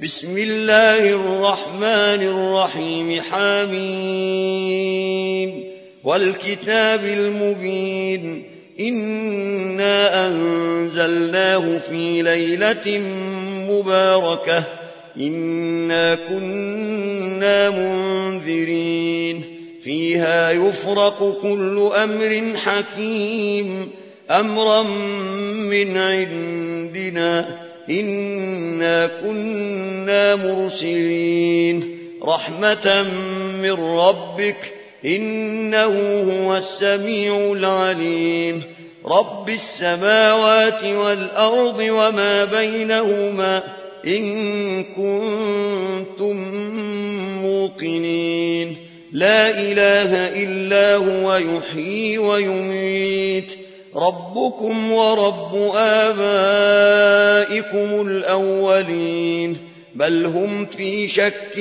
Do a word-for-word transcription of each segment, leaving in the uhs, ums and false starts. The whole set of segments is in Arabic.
بسم الله الرحمن الرحيم حميم والكتاب المبين إنا أنزلناه في ليلة مباركة إنا كنا منذرين فيها يفرق كل أمر حكيم أمرا من عندنا إنا كنا مرسلين رحمة من ربك إنه هو السميع العليم رب السماوات والأرض وما بينهما إن كنتم موقنين لا إله إلا هو يحيي ويميت ربكم ورب آبائكم الأولين بل هم في شك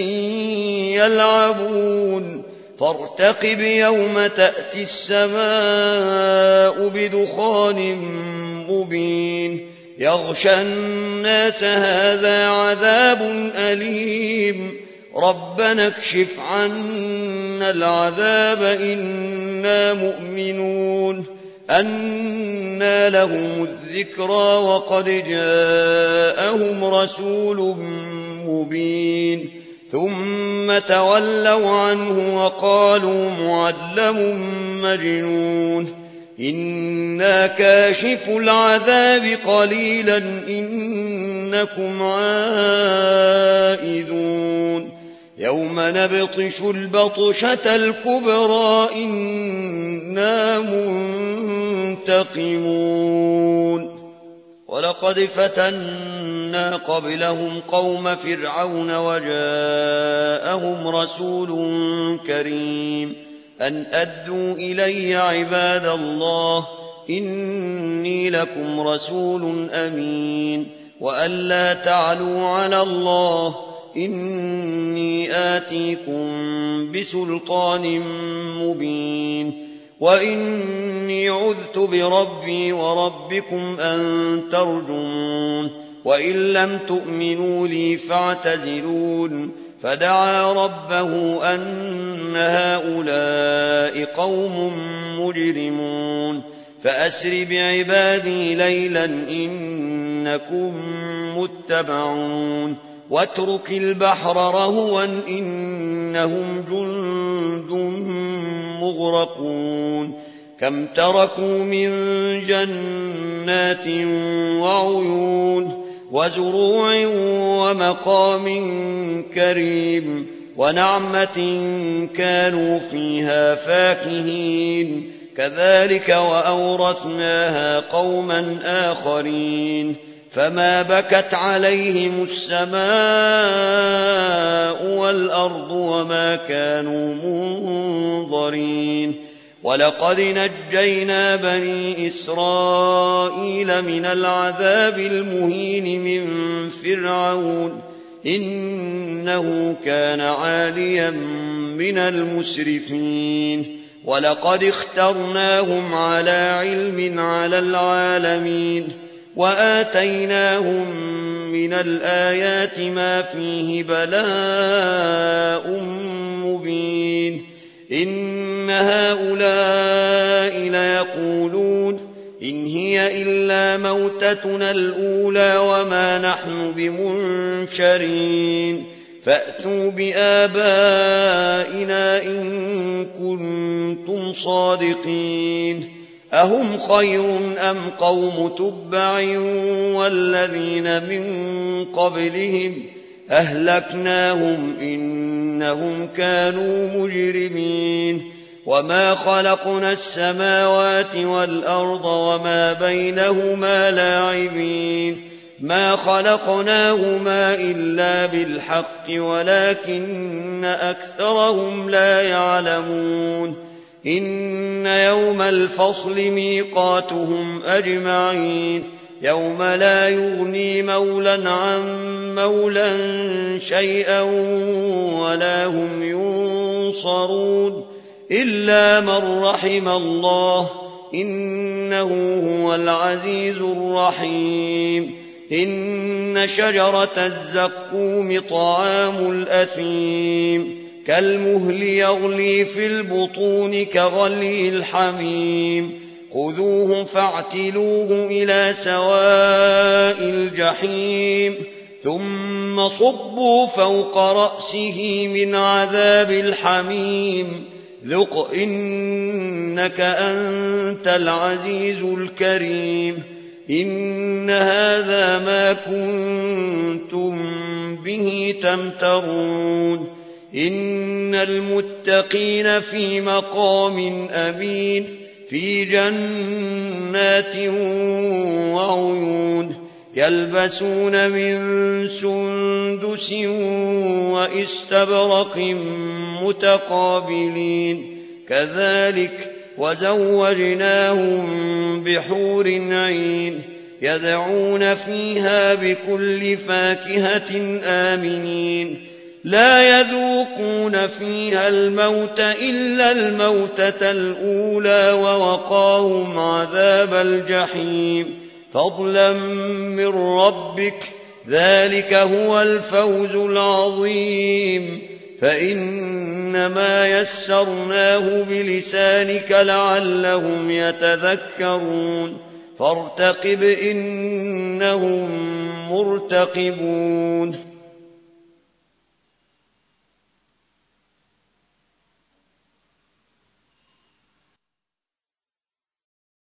يلعبون فارتقب يوم تأتي السماء بدخان مبين يغشى الناس هذا عذاب أليم ربنا اكشف عنا العذاب إنا مؤمنون أنى لهم الذكرى وقد جاءهم رسول مبين ثم تولوا عنه وقالوا معلم مجنون إنا كاشف العذاب قليلا إنكم عائذون يوم نبطش البطشة الكبرى إنا منتقمون ولقد فتنا قبلهم قوم فرعون وجاءهم رسول كريم أن أدوا إلي عباد الله إني لكم رسول أمين وأن لا تعلوا على الله إني آتيكم بسلطان مبين وإني عذت بربي وربكم أن ترجمون وإن لم تؤمنوا لي فاعتزلون فدعا ربه أن هؤلاء قوم مجرمون فأسر بعبادي ليلا إنكم متبعون واترك البحر رهوا إنهم جند مغرقون كم تركوا من جنات وعيون وزروع ومقام كريم ونعمة كانوا فيها فاكهين كذلك وأورثناها قوما آخرين فما بكت عليهم السماء والأرض وما كانوا منظرين ولقد نجينا بني إسرائيل من العذاب المهين من فرعون إنه كان عاليا من المسرفين ولقد اخترناهم على علم على العالمين وآتيناهم من الآيات ما فيه بلاء مبين إن هؤلاء ليقولون إن هي إلا موتتنا الأولى وما نحن بمنشرين فأتوا بآبائنا إن كنتم صادقين أهم خير أم قوم تبع والذين من قبلهم أهلكناهم إنهم كانوا مجرمين وما خلقنا السماوات والأرض وما بينهما لاعبين ما خلقناهما إلا بالحق ولكن أكثرهم لا يعلمون إن يوم الفصل ميقاتهم أجمعين يوم لا يغني مولى عن مولى شيئا ولا هم ينصرون إلا من رحم الله إنه هو العزيز الرحيم إن شجرة الزقوم طعام الأثيم كالمهل يغلي في البطون كغلي الحميم خذوه فاعتلوه إلى سواء الجحيم ثم صبوا فوق رأسه من عذاب الحميم ذق إنك أنت العزيز الكريم إن هذا ما كنتم به تمترون إن المتقين في مقام أمين في جنات وعيون يلبسون من سندس وإستبرق متقابلين كذلك وزوجناهم بحور عين يدعون فيها بكل فاكهة آمنين لا يذوقون فيها الموت إلا الموتة الأولى ووقاهم عذاب الجحيم فضلا من ربك ذلك هو الفوز العظيم فإنما يسرناه بلسانك لعلهم يتذكرون فارتقب إنهم مرتقبون